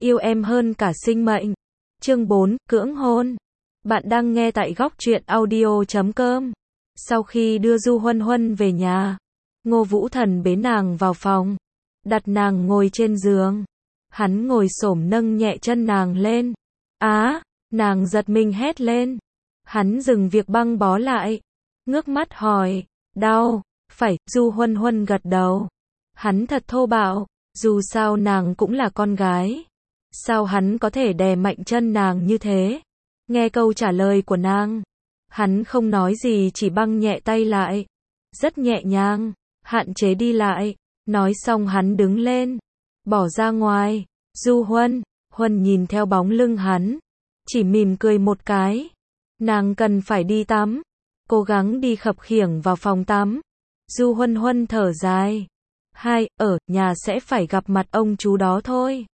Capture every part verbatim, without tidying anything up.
yêu em hơn cả sinh mệnh. Chương bốn, cưỡng hôn. Bạn đang nghe tại góc truyện audio chấm com. Sau khi đưa Du Huân Huân về nhà, Ngô Vũ Thần bế nàng vào phòng, đặt nàng ngồi trên giường. Hắn ngồi xổm nâng nhẹ chân nàng lên. Á, nàng giật mình hét lên. Hắn dừng việc băng bó lại, ngước mắt hỏi, đau, phải, Du Huân Huân gật đầu. Hắn thật thô bạo, dù sao nàng cũng là con gái. Sao hắn có thể đè mạnh chân nàng như thế? Nghe câu trả lời của nàng, hắn không nói gì, chỉ băng nhẹ tay lại, rất nhẹ nhàng, hạn chế đi lại. Nói xong hắn đứng lên, bỏ ra ngoài. Du Huân, Huân nhìn theo bóng lưng hắn, chỉ mỉm cười một cái. Nàng cần phải đi tắm, cố gắng đi khập khiễng vào phòng tắm. Du Huân Huân thở dài. Hai, ở nhà sẽ phải gặp mặt ông chú đó thôi.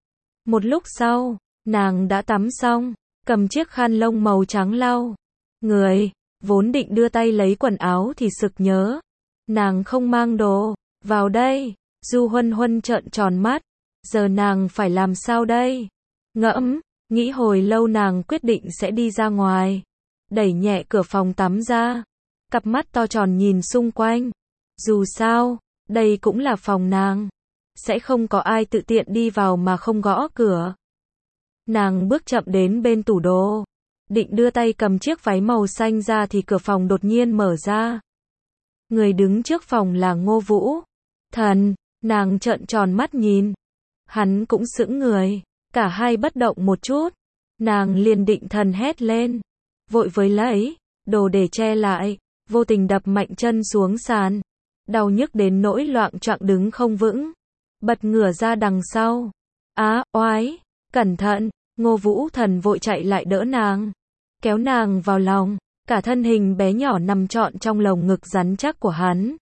Một lúc sau, nàng đã tắm xong, cầm chiếc khăn lông màu trắng lau người, vốn định đưa tay lấy quần áo thì sực nhớ, nàng không mang đồ vào đây. Du Huân Huân trợn tròn mắt, giờ nàng phải làm sao đây? Ngẫm, nghĩ hồi lâu nàng quyết định sẽ đi ra ngoài, đẩy nhẹ cửa phòng tắm ra, cặp mắt to tròn nhìn xung quanh. Dù sao, đây cũng là phòng nàng, sẽ không có ai tự tiện đi vào mà không gõ cửa. Nàng bước chậm đến bên tủ đồ, định đưa tay cầm chiếc váy màu xanh ra thì cửa phòng đột nhiên mở ra. Người đứng trước phòng là Ngô Vũ Thần. Nàng trợn tròn mắt nhìn, hắn cũng sững người, cả hai bất động một chút. Nàng liền định thần hét lên, vội với lấy đồ để che lại, vô tình đập mạnh chân xuống sàn, đau nhức đến nỗi loạng choạng đứng không vững, bật ngửa ra đằng sau. Á, oái, cẩn thận. Ngô Vũ Thần vội chạy lại đỡ nàng, kéo nàng vào lòng, cả thân hình bé nhỏ nằm trọn trong lồng ngực rắn chắc của hắn.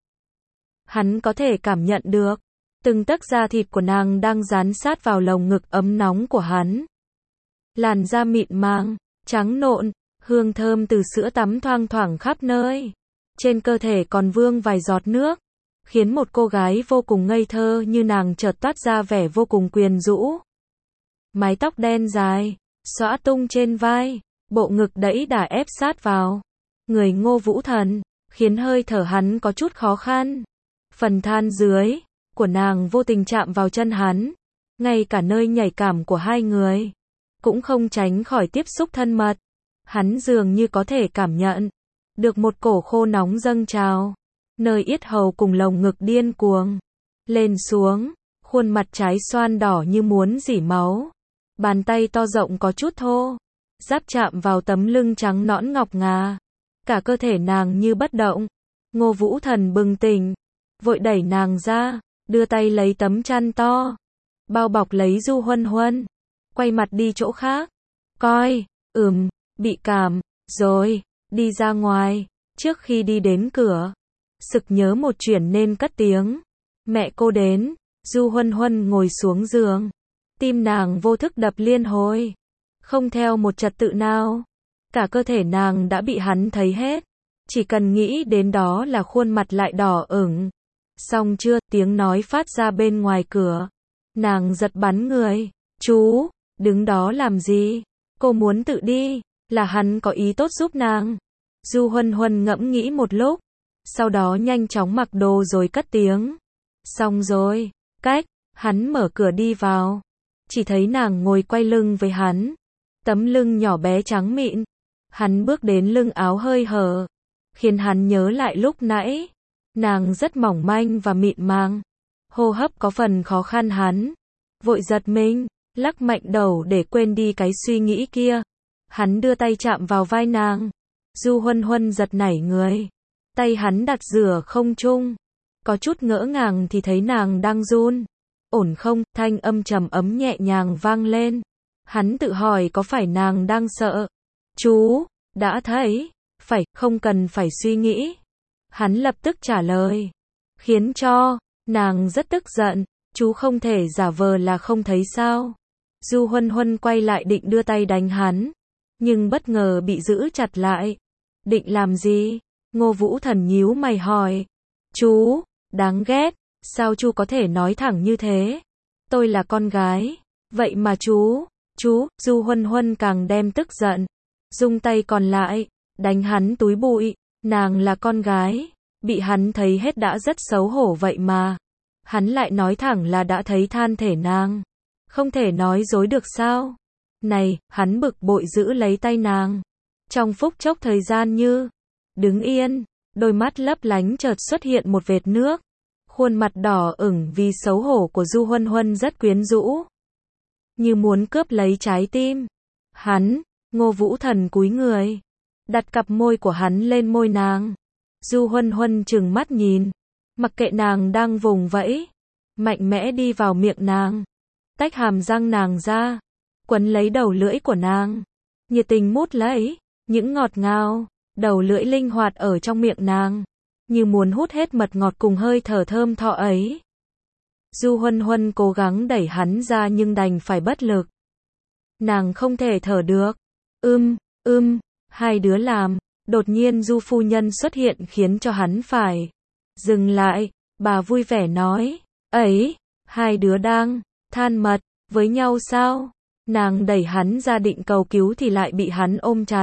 Hắn có thể cảm nhận được từng tấc da thịt của nàng đang dán sát vào lồng ngực ấm nóng của hắn. Làn da mịn màng, trắng nộn, hương thơm từ sữa tắm thoang thoảng khắp nơi. Trên cơ thể còn vương vài giọt nước, khiến một cô gái vô cùng ngây thơ như nàng chợt toát ra vẻ vô cùng quyến rũ. Mái tóc đen dài, xõa tung trên vai, bộ ngực đẫy đà ép sát vào người Ngô Vũ Thần, khiến hơi thở hắn có chút khó khăn. Phần than dưới của nàng vô tình chạm vào chân hắn, ngay cả nơi nhạy cảm của hai người cũng không tránh khỏi tiếp xúc thân mật. Hắn dường như có thể cảm nhận được một cổ khô nóng dâng trào, nơi yết hầu cùng lồng ngực điên cuồng lên xuống, khuôn mặt trái xoan đỏ như muốn rỉ máu. Bàn tay to rộng có chút thô, giáp chạm vào tấm lưng trắng nõn ngọc ngà, cả cơ thể nàng như bất động. Ngô Vũ Thần bừng tỉnh, vội đẩy nàng ra, đưa tay lấy tấm chăn to, bao bọc lấy Du Huân Huân, quay mặt đi chỗ khác. Coi, ừm, bị cảm, rồi, đi ra ngoài. Trước khi đi đến cửa, sực nhớ một chuyện nên cất tiếng. Mẹ cô đến. Du Huân Huân ngồi xuống giường, tim nàng vô thức đập liên hồi, không theo một trật tự nào. Cả cơ thể nàng đã bị hắn thấy hết, chỉ cần nghĩ đến đó là khuôn mặt lại đỏ ửng. Xong chưa? Tiếng nói phát ra bên ngoài cửa. Nàng giật bắn người. Chú, đứng đó làm gì? Cô muốn tự đi, là hắn có ý tốt giúp nàng. Du Huân Huân ngẫm nghĩ một lúc, sau đó nhanh chóng mặc đồ rồi cất tiếng. Xong rồi. Cách, hắn mở cửa đi vào, chỉ thấy nàng ngồi quay lưng với hắn, tấm lưng nhỏ bé trắng mịn. Hắn bước đến lưng áo hơi hở, khiến hắn nhớ lại lúc nãy, nàng rất mỏng manh và mịn màng, hô hấp có phần khó khăn. Hắn vội giật mình, lắc mạnh đầu để quên đi cái suy nghĩ kia. Hắn đưa tay chạm vào vai nàng. Du Huân Huân giật nảy người, tay hắn đặt giữa không trung, có chút ngỡ ngàng thì thấy nàng đang run. Ổn không? Thanh âm trầm ấm nhẹ nhàng vang lên. Hắn tự hỏi có phải nàng đang sợ. Chú, đã thấy, phải, không cần phải suy nghĩ. Hắn lập tức trả lời, khiến cho nàng rất tức giận. Chú không thể giả vờ là không thấy sao? Du Huân Huân quay lại định đưa tay đánh hắn, nhưng bất ngờ bị giữ chặt lại. Định làm gì? Ngô Vũ Thần nhíu mày hỏi. Chú, đáng ghét, sao chú có thể nói thẳng như thế? Tôi là con gái, Vậy mà chú, chú, Du Huân Huân càng đem tức giận. Dùng tay còn lại, đánh hắn túi bụi. Nàng là con gái, bị hắn thấy hết đã rất xấu hổ vậy mà. Hắn lại nói thẳng là đã thấy than thể nàng. Không thể nói dối được sao? Này, hắn bực bội giữ lấy tay nàng. Trong phút chốc thời gian như đứng yên, đôi mắt lấp lánh chợt xuất hiện một vệt nước. Khuôn mặt đỏ ửng vì xấu hổ của Du Huân Huân rất quyến rũ. Như muốn cướp lấy trái tim. Hắn, Ngô Vũ Thần cúi người. Đặt cặp môi của hắn lên môi nàng. Du Huân Huân trừng mắt nhìn. Mặc kệ nàng đang vùng vẫy. Mạnh mẽ đi vào miệng nàng. Tách hàm răng nàng ra. Quấn lấy đầu lưỡi của nàng. Nhiệt tình mút lấy. Những ngọt ngào. Đầu lưỡi linh hoạt ở trong miệng nàng. Như muốn hút hết mật ngọt cùng hơi thở thơm tho ấy. Du Huân Huân cố gắng đẩy hắn ra nhưng đành phải bất lực. Nàng không thể thở được. Ưm, ưm, hai đứa làm. Đột nhiên Du phu nhân xuất hiện khiến cho hắn phải dừng lại. Bà vui vẻ nói, ấy, hai đứa đang than mật với nhau sao? Nàng đẩy hắn ra định cầu cứu thì lại bị hắn ôm chặt.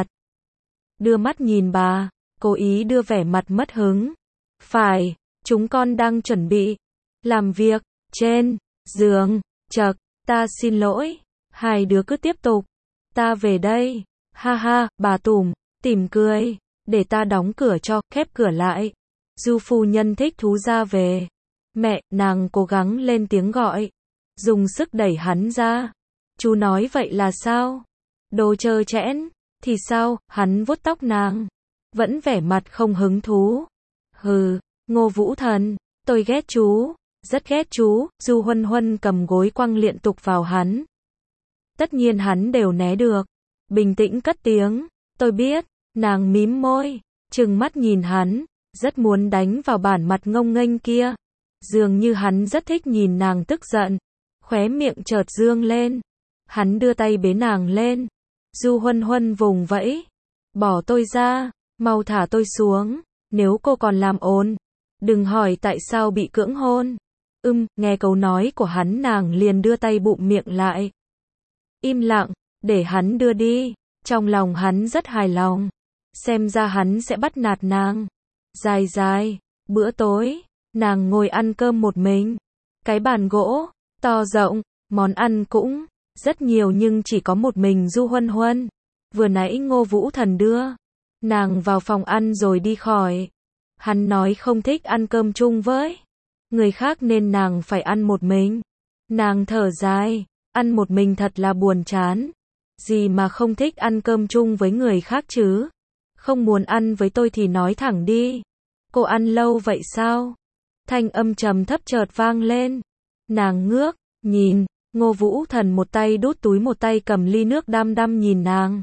Đưa mắt nhìn bà, cố ý đưa vẻ mặt mất hứng. Phải, chúng con đang chuẩn bị làm việc trên giường. Chậc, ta xin lỗi. Hai đứa cứ tiếp tục. Ta về đây. Ha ha, bà tủm tỉm cười. Để ta đóng cửa cho, khép cửa lại. Du phu nhân thích thú ra về. Mẹ, nàng cố gắng lên tiếng gọi. Dùng sức đẩy hắn ra. Chú nói vậy là sao? Đồ trơ trẽn. Thì sao? Hắn vuốt tóc nàng. Vẫn vẻ mặt không hứng thú. Hừ, Ngô Vũ Thần, tôi ghét chú. Rất ghét chú. Du Huân Huân cầm gối quăng liên tục vào hắn. Tất nhiên hắn đều né được. Bình tĩnh cất tiếng. Tôi biết. Nàng mím môi. Trừng mắt nhìn hắn. Rất muốn đánh vào bản mặt ngông nghênh kia. Dường như hắn rất thích nhìn nàng tức giận. Khóe miệng chợt dương lên. Hắn đưa tay bế nàng lên. Du Huân Huân vùng vẫy. Bỏ tôi ra. Mau thả tôi xuống. Nếu cô còn làm ồn. Đừng hỏi tại sao bị cưỡng hôn. Ưm, nghe câu nói của hắn nàng liền đưa tay bụm miệng lại. Im lặng, để hắn đưa đi. Trong lòng hắn rất hài lòng. Xem ra hắn sẽ bắt nạt nàng. Dài dài, bữa tối, nàng ngồi ăn cơm một mình. Cái bàn gỗ, to rộng, món ăn cũng rất nhiều nhưng chỉ có một mình Du Huân Huân. Vừa nãy Ngô Vũ Thần đưa nàng vào phòng ăn rồi đi khỏi. Hắn nói không thích ăn cơm chung với người khác nên nàng phải ăn một mình. Nàng thở dài, ăn một mình thật là buồn chán. Gì mà không thích ăn cơm chung với người khác chứ? Không muốn ăn với tôi thì nói thẳng đi. Cô ăn lâu vậy sao? Thanh âm trầm thấp chợt vang lên. Nàng ngước, nhìn, Ngô Vũ Thần một tay đút túi một tay cầm ly nước đăm đăm nhìn nàng.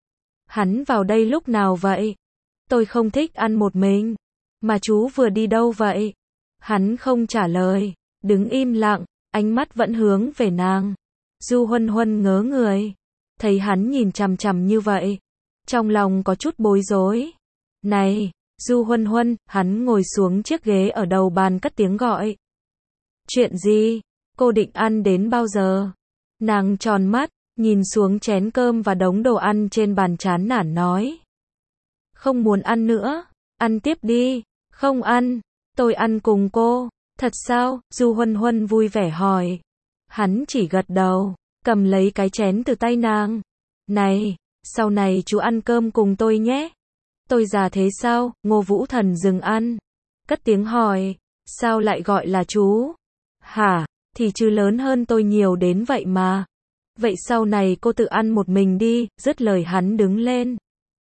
Hắn vào đây lúc nào vậy? Tôi không thích ăn một mình. Mà chú vừa đi đâu vậy? Hắn không trả lời, đứng im lặng, ánh mắt vẫn hướng về nàng. Du Huân Huân ngớ người. Thấy hắn nhìn chằm chằm như vậy. Trong lòng có chút bối rối. Này, Du Huân Huân, hắn ngồi xuống chiếc ghế ở đầu bàn cất tiếng gọi. Chuyện gì? Cô định ăn đến bao giờ? Nàng tròn mắt, nhìn xuống chén cơm và đống đồ ăn trên bàn chán nản nói. Không muốn ăn nữa, ăn tiếp đi. Không ăn, tôi ăn cùng cô. Thật sao? Du Huân Huân vui vẻ hỏi. Hắn chỉ gật đầu, cầm lấy cái chén từ tay nàng. Này, sau này chú ăn cơm cùng tôi nhé. Tôi già thế sao? Ngô Vũ Thần dừng ăn. Cất tiếng hỏi, sao lại gọi là chú? Hả, thì chứ lớn hơn tôi nhiều đến vậy mà. Vậy sau này cô tự ăn một mình đi, dứt lời hắn đứng lên.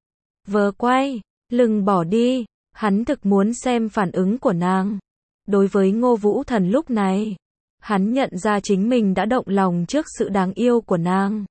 Vờ quay, lưng bỏ đi, hắn thực muốn xem phản ứng của nàng. Đối với Ngô Vũ Thần lúc này, hắn nhận ra chính mình đã động lòng trước sự đáng yêu của nàng.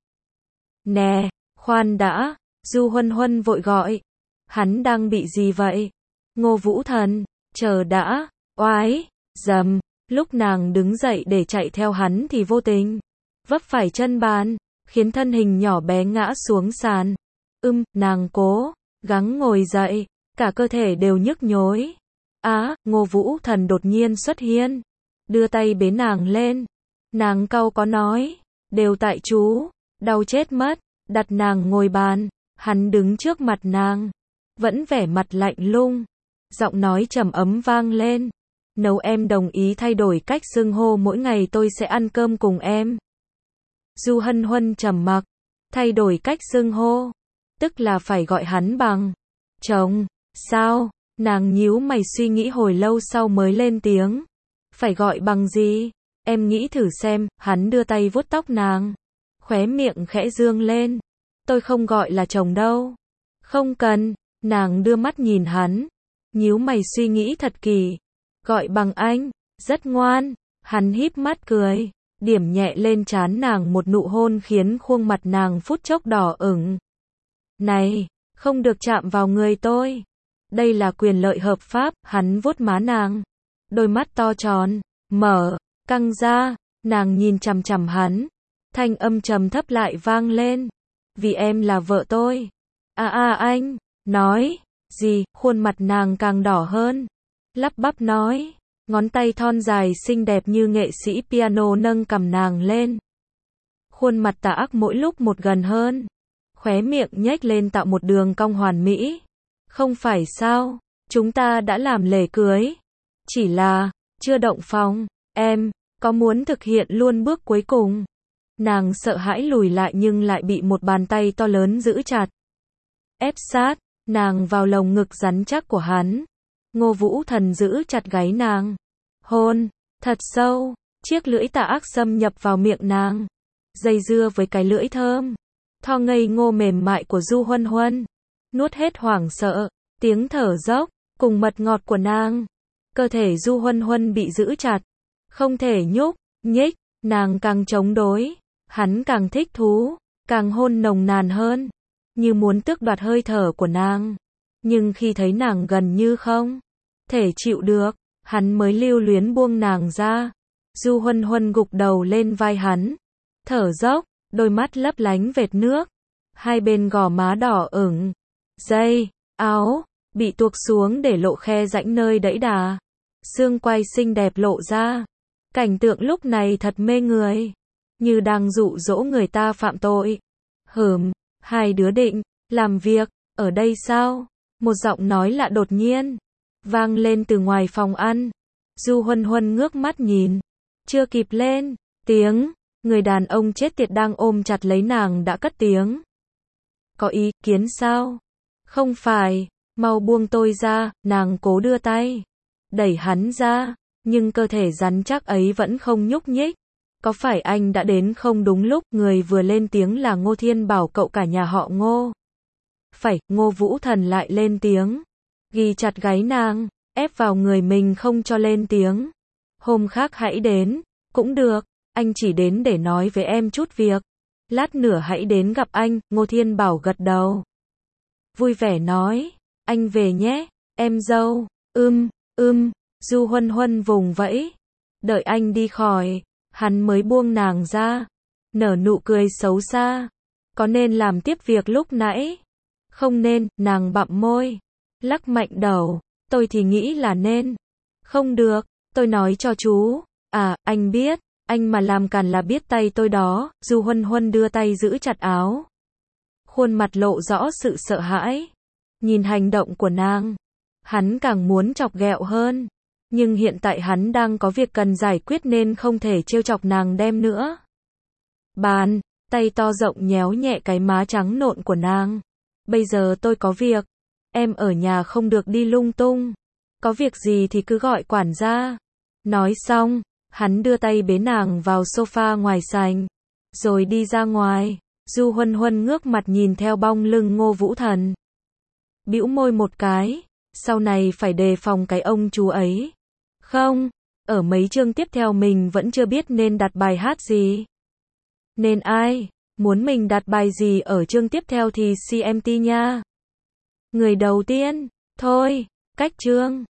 Nè, khoan đã, Du Huân Huân vội gọi. Hắn đang bị gì vậy? Ngô Vũ Thần, chờ đã, oái, dầm, lúc nàng đứng dậy để chạy theo hắn thì vô tình vấp phải chân bàn, khiến thân hình nhỏ bé ngã xuống sàn. Ưm, nàng cố gắng ngồi dậy, cả cơ thể đều nhức nhối. Á, Ngô Vũ Thần đột nhiên xuất hiện, đưa tay bế nàng lên. Nàng cau có nói, Đều tại chú. Đau chết mất. Đặt nàng ngồi bàn. Hắn đứng trước mặt nàng. Vẫn vẻ mặt lạnh lùng. Giọng nói trầm ấm vang lên. Nếu em đồng ý thay đổi cách xưng hô mỗi ngày tôi sẽ ăn cơm cùng em. Du Hân Huân trầm mặc. Thay đổi cách xưng hô. Tức là phải gọi hắn bằng chồng. Sao? Nàng nhíu mày suy nghĩ hồi lâu sau mới lên tiếng. Phải gọi bằng gì? Em nghĩ thử xem. Hắn đưa tay vuốt tóc nàng. Khóe miệng khẽ dương lên. Tôi không gọi là chồng đâu. Không cần. Nàng đưa mắt nhìn hắn. Nhíu mày suy nghĩ thật kỳ. Gọi bằng anh. Rất ngoan. Hắn híp mắt cười. Điểm nhẹ lên trán nàng một nụ hôn khiến khuôn mặt nàng phút chốc đỏ ửng. Này, không được chạm vào người tôi. Đây là quyền lợi hợp pháp. Hắn vuốt má nàng. Đôi mắt to tròn, mở, căng ra. Nàng nhìn chằm chằm hắn. Thanh âm trầm thấp lại vang lên. Vì em là vợ tôi. À à anh, nói, gì, khuôn mặt nàng càng đỏ hơn. Lắp bắp nói, ngón tay thon dài xinh đẹp như nghệ sĩ piano nâng cằm nàng lên. Khuôn mặt tà ác mỗi lúc một gần hơn. Khóe miệng nhếch lên tạo một đường cong hoàn mỹ. Không phải sao, chúng ta đã làm lễ cưới. Chỉ là, chưa động phòng, em, có muốn thực hiện luôn bước cuối cùng? Nàng sợ hãi lùi lại nhưng lại bị một bàn tay to lớn giữ chặt. Ép sát, nàng vào lồng ngực rắn chắc của hắn. Ngô Vũ Thần giữ chặt gáy nàng. Hôn, thật sâu, chiếc lưỡi tà ác xâm nhập vào miệng nàng. Dây dưa với cái lưỡi thơm. Tho ngây ngô mềm mại của Du Huân Huân. Nuốt hết hoảng sợ, tiếng thở dốc, cùng mật ngọt của nàng. Cơ thể Du Huân Huân bị giữ chặt. Không thể nhúc, nhích, nàng càng chống đối. Hắn càng thích thú, càng hôn nồng nàn hơn. Như muốn tước đoạt hơi thở của nàng. Nhưng khi thấy nàng gần như không thể chịu được, hắn mới lưu luyến buông nàng ra. Du Huân Huân gục đầu lên vai hắn. Thở dốc, đôi mắt lấp lánh vệt nước. Hai bên gò má đỏ ửng. Dây, áo, bị tuột xuống để lộ khe rãnh nơi đẫy đà. Xương quai xinh đẹp lộ ra. Cảnh tượng lúc này thật mê người. Như đang dụ dỗ người ta phạm tội. Hừm, hai đứa định làm việc ở đây sao? Một giọng nói lạ đột nhiên vang lên từ ngoài phòng ăn. Du Huân Huân ngước mắt nhìn. Chưa kịp lên tiếng, người đàn ông chết tiệt đang ôm chặt lấy nàng đã cất tiếng. Có ý kiến sao? Không phải, mau buông tôi ra. Nàng cố đưa tay đẩy hắn ra, nhưng cơ thể rắn chắc ấy vẫn không nhúc nhích. Có phải anh đã đến không đúng lúc? Người vừa lên tiếng là Ngô Thiên Bảo, cậu cả nhà họ Ngô. Phải, Ngô Vũ Thần lại lên tiếng. Ghi chặt gáy nàng, ép vào người mình không cho lên tiếng. Hôm khác hãy đến, cũng được, anh chỉ đến để nói với em chút việc. Lát nữa hãy đến gặp anh. Ngô Thiên Bảo gật đầu. Vui vẻ nói, anh về nhé, em dâu. Ưm, ưm, Du Huân Huân vùng vẫy. Đợi anh đi khỏi, hắn mới buông nàng ra. Nở nụ cười xấu xa. Có nên làm tiếp việc lúc nãy? Không nên, nàng bặm môi. Lắc mạnh đầu, tôi thì nghĩ là nên. Không được, tôi nói cho chú. À, anh biết, anh mà làm càn là biết tay tôi đó. Du Huân Huân đưa tay giữ chặt áo. Khuôn mặt lộ rõ sự sợ hãi. Nhìn hành động của nàng, hắn càng muốn chọc ghẹo hơn. Nhưng hiện tại hắn đang có việc cần giải quyết nên không thể trêu chọc nàng đem nữa. Bàn, tay to rộng nhéo nhẹ cái má trắng nộn của nàng. Bây giờ tôi có việc. Em ở nhà không được đi lung tung. Có việc gì thì cứ gọi quản gia. Nói xong, hắn đưa tay bế nàng vào sofa ngoài sảnh. Rồi đi ra ngoài. Du Huân Huân ngước mặt nhìn theo bóng lưng Ngô Vũ Thần. Bĩu môi một cái. Sau này phải đề phòng cái ông chú ấy. Không, ở mấy chương tiếp theo mình vẫn chưa biết nên đặt bài hát gì. Nên ai muốn mình đặt bài gì ở chương tiếp theo thì xê em tê nha. Người đầu tiên, thôi, cách chương.